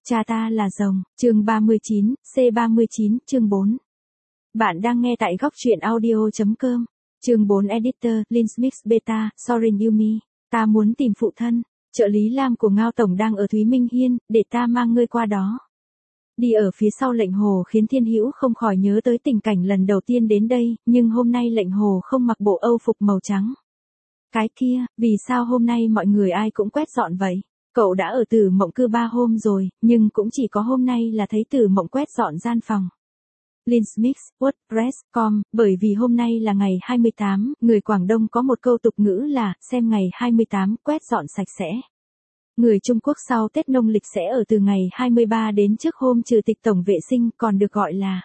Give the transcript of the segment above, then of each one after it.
Cha ta là rồng, chương 39, C39, chương 4. Bạn đang nghe tại góc truyện audio.com. Chương 4 Editor, Linsmix Beta, Sorin Yumi. Ta muốn tìm phụ thân. Trợ lý Lam của Ngao Tổng đang ở Thúy Minh Hiên, để ta mang ngươi qua đó. Đi ở phía sau Lệnh Hồ khiến Thiên Hữu không khỏi nhớ tới tình cảnh lần đầu tiên đến đây, nhưng hôm nay Lệnh Hồ không mặc bộ âu phục màu trắng. Cái kia, vì sao hôm nay mọi người ai cũng quét dọn vậy? Cậu đã ở Tử Mộng cư 3 hôm rồi, nhưng cũng chỉ có hôm nay là thấy Tử Mộng quét dọn gian phòng. Linsmix, WordPress.com, bởi vì hôm nay là ngày 28, người Quảng Đông có một câu tục ngữ là, xem ngày 28, quét dọn sạch sẽ. Người Trung Quốc sau Tết Nông lịch sẽ ở từ ngày 23 đến trước hôm trừ tịch tổng vệ sinh, còn được gọi là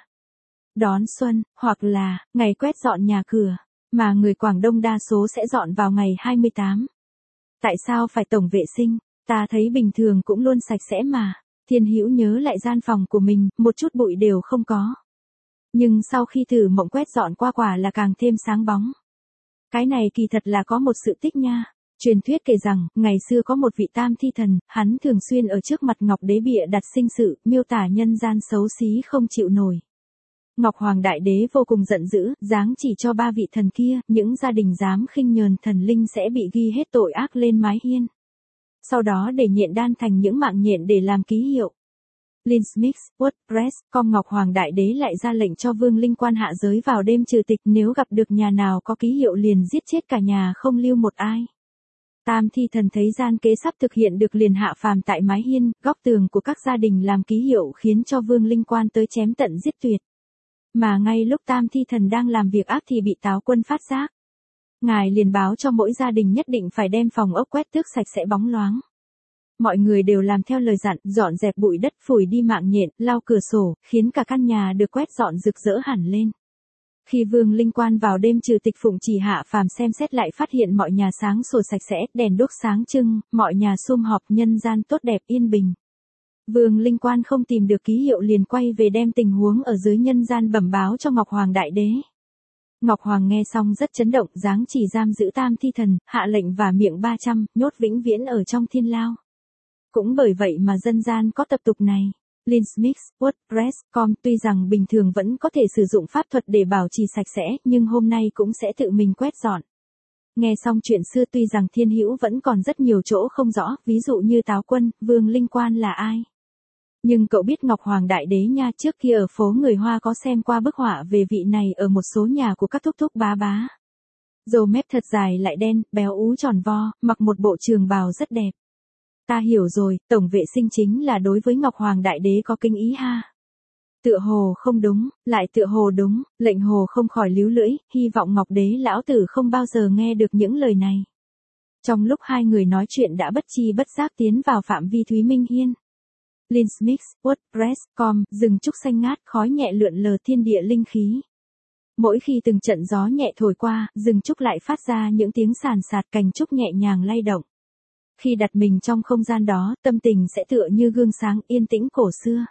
đón xuân, hoặc là ngày quét dọn nhà cửa, mà người Quảng Đông đa số sẽ dọn vào ngày 28. Tại sao phải tổng vệ sinh? Ta thấy bình thường cũng luôn sạch sẽ mà. Thiên Hữu nhớ lại gian phòng của mình, một chút bụi đều không có. Nhưng sau khi Tử Mộng quét dọn qua quả là càng thêm sáng bóng. Cái này kỳ thật là có một sự tích nha. Truyền thuyết kể rằng, ngày xưa có một vị tam thi thần, hắn thường xuyên ở trước mặt Ngọc Đế bịa đặt sinh sự, miêu tả nhân gian xấu xí không chịu nổi. Ngọc Hoàng Đại Đế vô cùng giận dữ, giáng chỉ cho 3 vị thần kia, những gia đình dám khinh nhờn thần linh sẽ bị ghi hết tội ác lên mái hiên. Sau đó để nhện đan thành những mạng nhện để làm ký hiệu. Linsmix, WordPress.com Ngọc Hoàng Đại Đế lại ra lệnh cho Vương Linh Quan hạ giới vào đêm trừ tịch, nếu gặp được nhà nào có ký hiệu liền giết chết cả nhà không lưu một ai. Tam thi thần thấy gian kế sắp thực hiện được liền hạ phàm tại mái hiên, góc tường của các gia đình làm ký hiệu khiến cho Vương Linh Quan tới chém tận giết tuyệt. Mà ngay lúc tam thi thần đang làm việc ác thì bị Táo Quân phát giác. Ngài liền báo cho mỗi gia đình nhất định phải đem phòng ốc quét tước sạch sẽ bóng loáng. Mọi người đều làm theo lời dặn, dọn dẹp bụi đất, phủi đi mạng nhện, lau cửa sổ, khiến cả căn nhà được quét dọn rực rỡ hẳn lên. Khi Vương Linh Quan vào đêm trừ tịch phụng chỉ hạ phàm xem xét lại phát hiện mọi nhà sáng sủa sạch sẽ, đèn đuốc sáng trưng, mọi nhà sum họp, nhân gian tốt đẹp yên bình. Vương Linh Quan không tìm được ký hiệu liền quay về đem tình huống ở dưới nhân gian bẩm báo cho Ngọc Hoàng Đại Đế. Ngọc Hoàng nghe xong rất chấn động, giáng chỉ giam giữ tam thi thần, hạ lệnh và miệng 300, nhốt vĩnh viễn ở trong thiên lao. Cũng bởi vậy mà dân gian có tập tục này. Linsmix, WordPress.com tuy rằng bình thường vẫn có thể sử dụng pháp thuật để bảo trì sạch sẽ, nhưng hôm nay cũng sẽ tự mình quét dọn. Nghe xong chuyện xưa tuy rằng Thiên Hữu vẫn còn rất nhiều chỗ không rõ, ví dụ như Táo Quân, Vương Linh Quan là ai. Nhưng cậu biết Ngọc Hoàng Đại Đế nha, trước kia ở phố người Hoa có xem qua bức họa về vị này ở một số nhà của các thúc thúc bá bá. Râu mép thật dài lại đen, béo ú tròn vo, mặc một bộ trường bào rất đẹp. Ta hiểu rồi, tổng vệ sinh chính là đối với Ngọc Hoàng Đại Đế có kinh ý ha. Tựa hồ không đúng, lại tựa hồ đúng, Lệnh Hồ không khỏi líu lưỡi, hy vọng Ngọc Đế lão tử không bao giờ nghe được những lời này. Trong lúc hai người nói chuyện đã bất chi bất giác tiến vào phạm vi Thúy Minh Hiên. Linsmix, WordPress.com, rừng trúc xanh ngát, khói nhẹ lượn lờ thiên địa linh khí. Mỗi khi từng trận gió nhẹ thổi qua, rừng trúc lại phát ra những tiếng sàn sạt, cành trúc nhẹ nhàng lay động. Khi đặt mình trong không gian đó, tâm tình sẽ tựa như gương sáng yên tĩnh cổ xưa.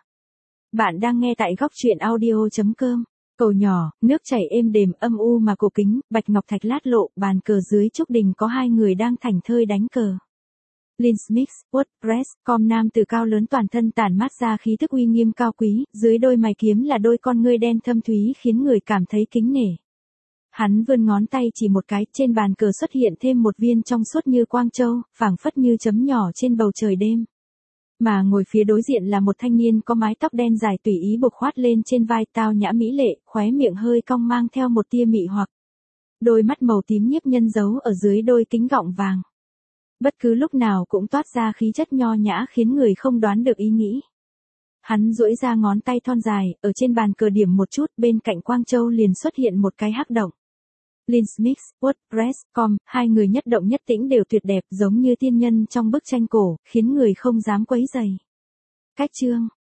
Bạn đang nghe tại góc truyện audio.com. Cầu nhỏ, nước chảy êm đềm, âm u mà cổ kính, bạch ngọc thạch lát lộ, bàn cờ dưới trúc đình có hai người đang thảnh thơi đánh cờ. Linsmix, WordPress.com nam tử cao lớn toàn thân tản mát ra khí thức uy nghiêm cao quý, dưới đôi mày kiếm là đôi con ngươi đen thâm thúy khiến người cảm thấy kính nể. Hắn vươn ngón tay chỉ một cái, trên bàn cờ xuất hiện thêm một viên trong suốt như quang châu, phảng phất như chấm nhỏ trên bầu trời đêm. Mà ngồi phía đối diện là một thanh niên có mái tóc đen dài tùy ý buộc khoát lên trên vai, tao nhã mỹ lệ, khóe miệng hơi cong mang theo một tia mị hoặc. Đôi mắt màu tím nhiếp nhân giấu ở dưới đôi kính gọng vàng. Bất cứ lúc nào cũng toát ra khí chất nho nhã khiến người không đoán được ý nghĩ. Hắn duỗi ra ngón tay thon dài, ở trên bàn cờ điểm một chút, bên cạnh quang châu liền xuất hiện một cái hắc động. Linsmix, WordPress.com, hai người nhất động nhất tĩnh đều tuyệt đẹp giống như tiên nhân trong bức tranh cổ, khiến người không dám quấy rầy. Cách chương,